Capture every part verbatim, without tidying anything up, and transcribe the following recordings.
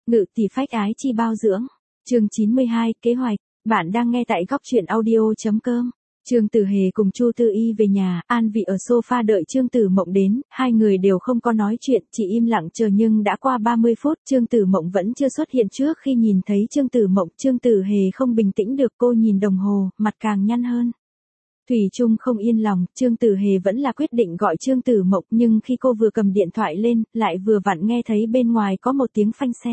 Ngự tỷ phách ái chi bao dưỡng. Chương chín mươi hai, kế hoạch. Bạn đang nghe tại góc truyện audio.com. Trương Tử Hề cùng Chu Tư Y về nhà, an vị ở sofa đợi Trương Tử Mộng đến, hai người đều không có nói chuyện, chỉ im lặng chờ nhưng đã qua ba mươi phút, Trương Tử Mộng vẫn chưa xuất hiện. Trước khi nhìn thấy Trương Tử Mộng, Trương Tử Hề không bình tĩnh được, cô nhìn đồng hồ, mặt càng nhăn hơn. Thủy chung không yên lòng, Trương Tử Hề vẫn là quyết định gọi Trương Tử Mộng, nhưng khi cô vừa cầm điện thoại lên, lại vừa vặn nghe thấy bên ngoài có một tiếng phanh xe.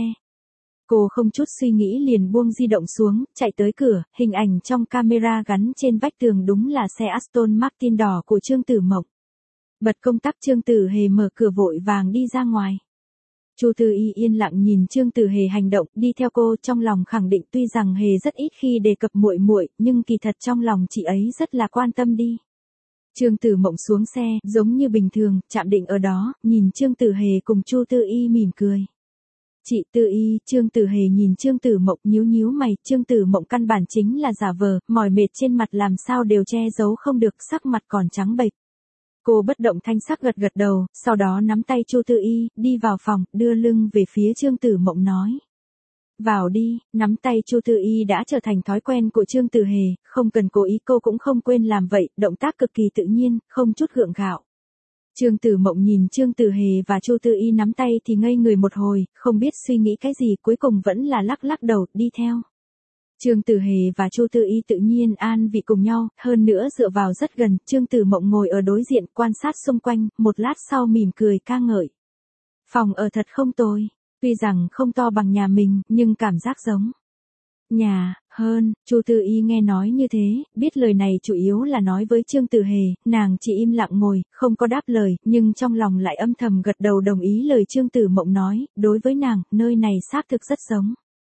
Cô không chút suy nghĩ liền buông di động xuống, chạy tới cửa, hình ảnh trong camera gắn trên vách tường đúng là xe Aston Martin đỏ của Trương Tử Mộng. Bật công tắc, Trương Tử Hề mở cửa vội vàng đi ra ngoài. Chu Tư Y yên lặng nhìn Trương Tử Hề hành động, đi theo cô, trong lòng khẳng định tuy rằng Hề rất ít khi đề cập muội muội, nhưng kỳ thật trong lòng chị ấy rất là quan tâm đi. Trương Tử Mộng xuống xe, giống như bình thường, chạm định ở đó, nhìn Trương Tử Hề cùng Chu Tư Y mỉm cười. Chị Tư Y, Trương Tử Hề nhìn Trương Tử Mộng nhíu nhíu mày, Trương Tử Mộng căn bản chính là giả vờ, mỏi mệt trên mặt làm sao đều che giấu không được, sắc mặt còn trắng bệch. Cô bất động thanh sắc gật gật đầu, sau đó nắm tay Chu Tư Y, đi vào phòng, đưa lưng về phía Trương Tử Mộng nói. Vào đi, nắm tay Chu Tư Y đã trở thành thói quen của Trương Tử Hề, không cần cố ý cô cũng không quên làm vậy, động tác cực kỳ tự nhiên, không chút gượng gạo. Trương Tử Mộng nhìn Trương Tử Hề và Chu Tư Y nắm tay thì ngây người một hồi, không biết suy nghĩ cái gì, cuối cùng vẫn là lắc lắc đầu, đi theo. Trương Tử Hề và Chu Tư Y tự nhiên an vị cùng nhau, hơn nữa dựa vào rất gần, Trương Tử Mộng ngồi ở đối diện quan sát xung quanh, một lát sau mỉm cười ca ngợi. Phòng ở thật không tồi, tuy rằng không to bằng nhà mình, nhưng cảm giác giống nhà hơn. Chu Tư Y nghe nói như thế, biết lời này chủ yếu là nói với Trương Tử Hề, nàng chỉ im lặng ngồi, không có đáp lời, nhưng trong lòng lại âm thầm gật đầu đồng ý lời Trương Tử Mộng nói, đối với nàng, nơi này xác thực rất giống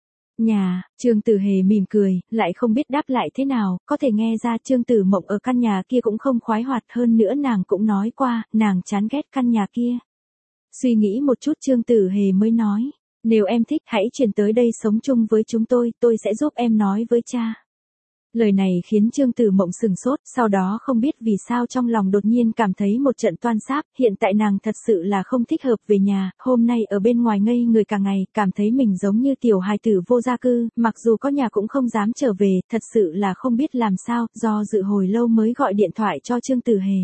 nhà. Trương Tử Hề mỉm cười, lại không biết đáp lại thế nào, có thể nghe ra Trương Tử Mộng ở căn nhà kia cũng không khoái hoạt, hơn nữa nàng cũng nói qua, nàng chán ghét căn nhà kia. Suy nghĩ một chút Trương Tử Hề mới nói, nếu em thích hãy chuyển tới đây sống chung với chúng tôi, tôi sẽ giúp em nói với cha. Lời này khiến Trương Tử Mộng sừng sốt, sau đó không biết vì sao trong lòng đột nhiên cảm thấy một trận toan sáp, hiện tại nàng thật sự là không thích hợp về nhà, hôm nay ở bên ngoài ngây người cả ngày, cảm thấy mình giống như tiểu hài tử vô gia cư, mặc dù có nhà cũng không dám trở về, thật sự là không biết làm sao, do dự hồi lâu mới gọi điện thoại cho Trương Tử Hề.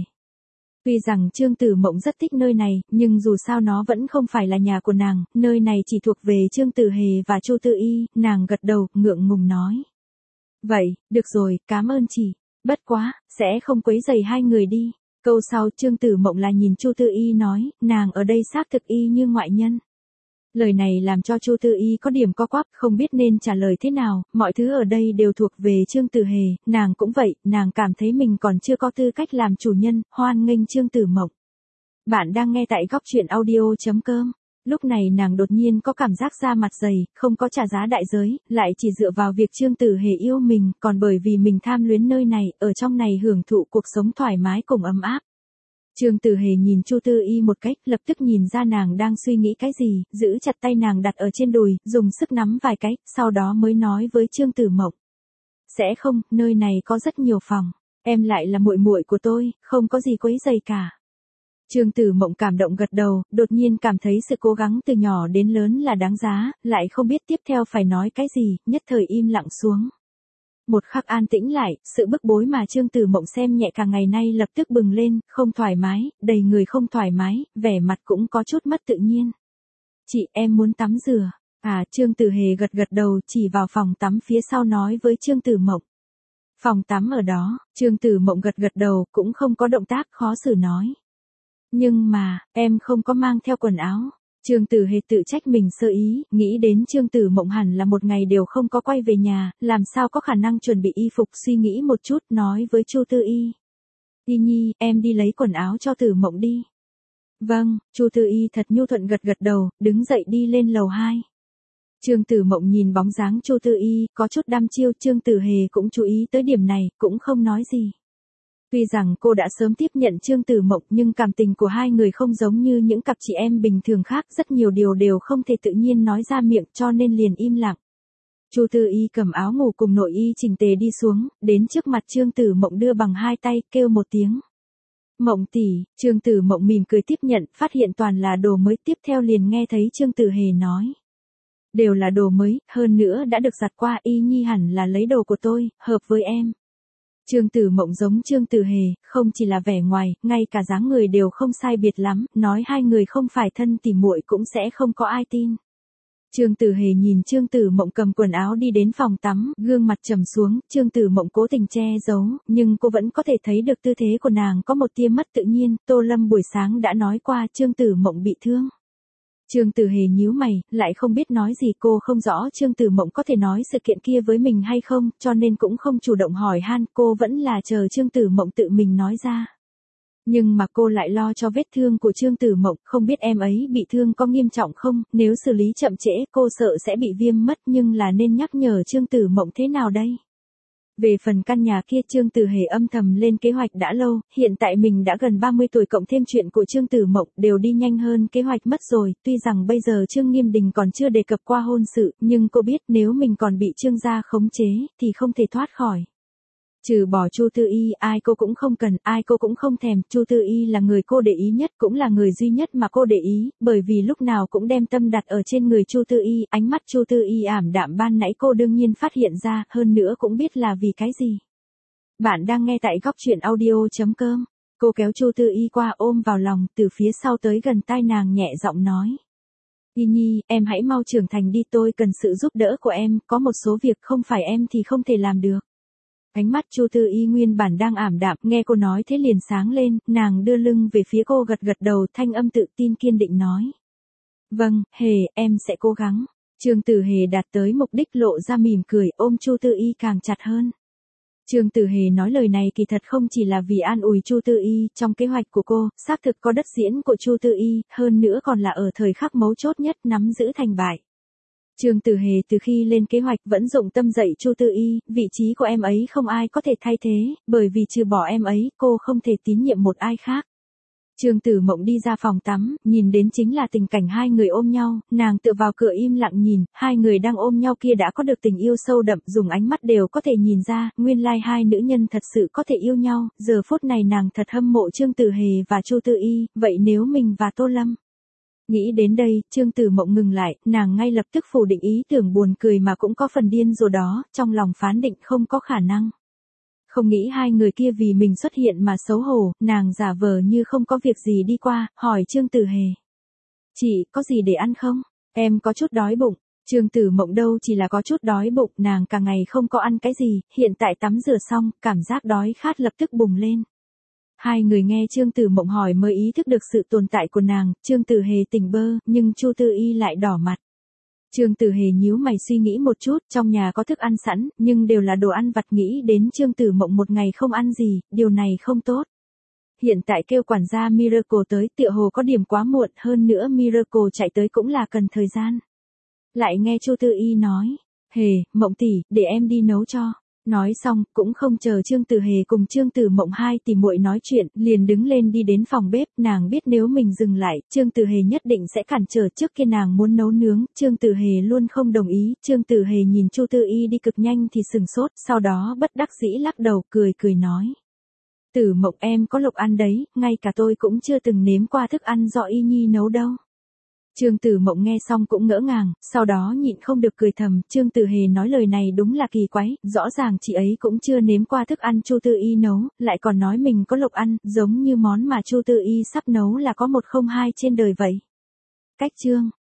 Tuy rằng Trương Tử Mộng rất thích nơi này, nhưng dù sao nó vẫn không phải là nhà của nàng, nơi này chỉ thuộc về Trương Tử Hề và Chu Tư Y, nàng gật đầu, ngượng ngùng nói. Vậy, được rồi, cảm ơn chị, bất quá, sẽ không quấy rầy hai người đi. Câu sau Trương Tử Mộng là nhìn Chu Tư Y nói, nàng ở đây xác thực y như ngoại nhân. Lời này làm cho Chu Tư Y có điểm co quắp, không biết nên trả lời thế nào, mọi thứ ở đây đều thuộc về Trương Tử Hề, nàng cũng vậy, nàng cảm thấy mình còn chưa có tư cách làm chủ nhân, hoan nghênh Trương Tử Mộng. Bạn đang nghe tại góc truyện audio.com. Lúc này nàng đột nhiên có cảm giác da mặt dày, không có trả giá đại giới, lại chỉ dựa vào việc Trương Tử Hề yêu mình, còn bởi vì mình tham luyến nơi này, ở trong này hưởng thụ cuộc sống thoải mái cùng ấm áp. Trương Tử Hề nhìn Chu Tư Y một cách, lập tức nhìn ra nàng đang suy nghĩ cái gì, giữ chặt tay nàng đặt ở trên đùi, dùng sức nắm vài cái, sau đó mới nói với Trương Tử Mộng. Sẽ không, nơi này có rất nhiều phòng, em lại là muội muội của tôi, không có gì quấy rầy cả. Trương Tử Mộng cảm động gật đầu, đột nhiên cảm thấy sự cố gắng từ nhỏ đến lớn là đáng giá, lại không biết tiếp theo phải nói cái gì, nhất thời im lặng xuống. Một khắc an tĩnh lại, sự bức bối mà Trương Tử Mộng xem nhẹ cả ngày nay lập tức bừng lên, không thoải mái, đầy người không thoải mái, vẻ mặt cũng có chút mất tự nhiên. Chị, em muốn tắm rửa. À, Trương Tử Hề gật gật đầu, chỉ vào phòng tắm phía sau nói với Trương Tử Mộng. Phòng tắm ở đó, Trương Tử Mộng gật gật đầu, cũng không có động tác khó xử nói. Nhưng mà, em không có mang theo quần áo. Trương Tử Hề tự trách mình sơ ý, nghĩ đến Trương Tử Mộng hẳn là một ngày đều không có quay về nhà, làm sao có khả năng chuẩn bị y phục, suy nghĩ một chút, nói với Chu Tư Y. Y Nhi, em đi lấy quần áo cho Tử Mộng đi. Vâng, Chu Tư Y thật nhu thuận gật gật đầu, đứng dậy đi lên lầu hai. Trương Tử Mộng nhìn bóng dáng Chu Tư Y, có chút đăm chiêu, Trương Tử Hề cũng chú ý tới điểm này, cũng không nói gì. Tuy rằng cô đã sớm tiếp nhận Trương Tử Mộng nhưng cảm tình của hai người không giống như những cặp chị em bình thường khác, rất nhiều điều đều không thể tự nhiên nói ra miệng cho nên liền im lặng. Chu Tư Y cầm áo ngủ cùng nội y chỉnh tề đi xuống, đến trước mặt Trương Tử Mộng đưa bằng hai tay, kêu một tiếng. Mộng tỷ, Trương Tử Mộng mỉm cười tiếp nhận, phát hiện toàn là đồ mới, tiếp theo liền nghe thấy Trương Tử Hề nói. Đều là đồ mới, hơn nữa đã được giặt qua, y nhi hẳn là lấy đồ của tôi, hợp với em. Trương Tử Mộng giống Trương Tử Hề, không chỉ là vẻ ngoài, ngay cả dáng người đều không sai biệt lắm, nói hai người không phải thân tỉ muội cũng sẽ không có ai tin. Trương Tử Hề nhìn Trương Tử Mộng cầm quần áo đi đến phòng tắm, gương mặt trầm xuống, Trương Tử Mộng cố tình che giấu, nhưng cô vẫn có thể thấy được tư thế của nàng có một tia mất tự nhiên, Tô Lâm buổi sáng đã nói qua Trương Tử Mộng bị thương. Trương Tử Hề nhíu mày, lại không biết nói gì, cô không rõ Trương Tử Mộng có thể nói sự kiện kia với mình hay không, cho nên cũng không chủ động hỏi han, cô vẫn là chờ Trương Tử Mộng tự mình nói ra. Nhưng mà cô lại lo cho vết thương của Trương Tử Mộng, không biết em ấy bị thương có nghiêm trọng không, nếu xử lý chậm trễ cô sợ sẽ bị viêm mất, nhưng là nên nhắc nhở Trương Tử Mộng thế nào đây? Về phần căn nhà kia Trương Tử Hề âm thầm lên kế hoạch đã lâu, hiện tại mình đã gần ba mươi tuổi cộng thêm chuyện của Trương Tử Mộng đều đi nhanh hơn kế hoạch mất rồi, tuy rằng bây giờ Trương Nghiêm Đình còn chưa đề cập qua hôn sự, nhưng cô biết nếu mình còn bị Trương gia khống chế, thì không thể thoát khỏi. Trừ bỏ Chu Tư Y, ai cô cũng không cần, ai cô cũng không thèm, Chu Tư Y là người cô để ý nhất, cũng là người duy nhất mà cô để ý, bởi vì lúc nào cũng đem tâm đặt ở trên người Chu Tư Y, ánh mắt Chu Tư Y ảm đạm ban nãy cô đương nhiên phát hiện ra, hơn nữa cũng biết là vì cái gì. Bạn đang nghe tại góc truyện audio chấm com. Cô kéo Chu Tư Y qua ôm vào lòng, từ phía sau tới gần tai nàng nhẹ giọng nói. Y Nhi, em hãy mau trưởng thành đi, tôi cần sự giúp đỡ của em, có một số việc không phải em thì không thể làm được. Ánh mắt Chu Tư Y nguyên bản đang ảm đạm, nghe cô nói thế liền sáng lên, nàng đưa lưng về phía cô gật gật đầu, thanh âm tự tin kiên định nói. Vâng, Hề, em sẽ cố gắng. Trương Tử Hề đạt tới mục đích lộ ra mỉm cười, ôm Chu Tư Y càng chặt hơn. Trương Tử Hề nói lời này kỳ thật không chỉ là vì an ủi Chu Tư Y, trong kế hoạch của cô, xác thực có đất diễn của Chu Tư Y, hơn nữa còn là ở thời khắc mấu chốt nhất nắm giữ thành bại. Trương Tử Hề từ khi lên kế hoạch vẫn dụng tâm dạy Chu Tư Y, vị trí của em ấy không ai có thể thay thế, bởi vì trừ bỏ em ấy, cô không thể tín nhiệm một ai khác. Trương Tử Mộng đi ra phòng tắm, nhìn đến chính là tình cảnh hai người ôm nhau, nàng tựa vào cửa im lặng nhìn, hai người đang ôm nhau kia đã có được tình yêu sâu đậm, dùng ánh mắt đều có thể nhìn ra, nguyên lai hai nữ nhân thật sự có thể yêu nhau, giờ phút này nàng thật hâm mộ Trương Tử Hề và Chu Tư Y, vậy nếu mình và Tô Lâm. Nghĩ đến đây, Trương Tử Mộng ngừng lại, nàng ngay lập tức phủ định ý tưởng buồn cười mà cũng có phần điên rồi đó, trong lòng phán định không có khả năng. Không nghĩ hai người kia vì mình xuất hiện mà xấu hổ, nàng giả vờ như không có việc gì đi qua, hỏi Trương Tử Hề. Chị, có gì để ăn không? Em có chút đói bụng. Trương Tử Mộng đâu chỉ là có chút đói bụng, nàng cả ngày không có ăn cái gì, hiện tại tắm rửa xong, cảm giác đói khát lập tức bùng lên. Hai người nghe Trương Tử Mộng hỏi mới ý thức được sự tồn tại của nàng, Trương Tử Hề tỉnh bơ, nhưng Chu Tư Y lại đỏ mặt. Trương Tử Hề nhíu mày suy nghĩ một chút, trong nhà có thức ăn sẵn, nhưng đều là đồ ăn vặt, nghĩ đến Trương Tử Mộng một ngày không ăn gì, điều này không tốt. Hiện tại kêu quản gia Miracle tới, tựa hồ có điểm quá muộn, hơn nữa Miracle chạy tới cũng là cần thời gian. Lại nghe Chu Tư Y nói, Hề, Mộng tỷ, để em đi nấu cho. Nói xong, cũng không chờ Trương Tử Hề cùng Trương Tử Mộng hai tỷ muội nói chuyện, liền đứng lên đi đến phòng bếp, nàng biết nếu mình dừng lại, Trương Tử Hề nhất định sẽ cản trở, trước kia nàng muốn nấu nướng, Trương Tử Hề luôn không đồng ý, Trương Tử Hề nhìn Chu Tư Y đi cực nhanh thì sừng sốt, sau đó bất đắc dĩ lắc đầu, cười cười nói. Tử Mộng em có lộc ăn đấy, ngay cả tôi cũng chưa từng nếm qua thức ăn do Y Nhi nấu đâu. Trương Tử Mộng nghe xong cũng ngỡ ngàng, sau đó nhịn không được cười thầm, Trương Tử Hề nói lời này đúng là kỳ quái, rõ ràng chị ấy cũng chưa nếm qua thức ăn Chu Tư Y nấu, lại còn nói mình có lộc ăn, giống như món mà Chu Tư Y sắp nấu là có một không hai trên đời vậy. Cách chương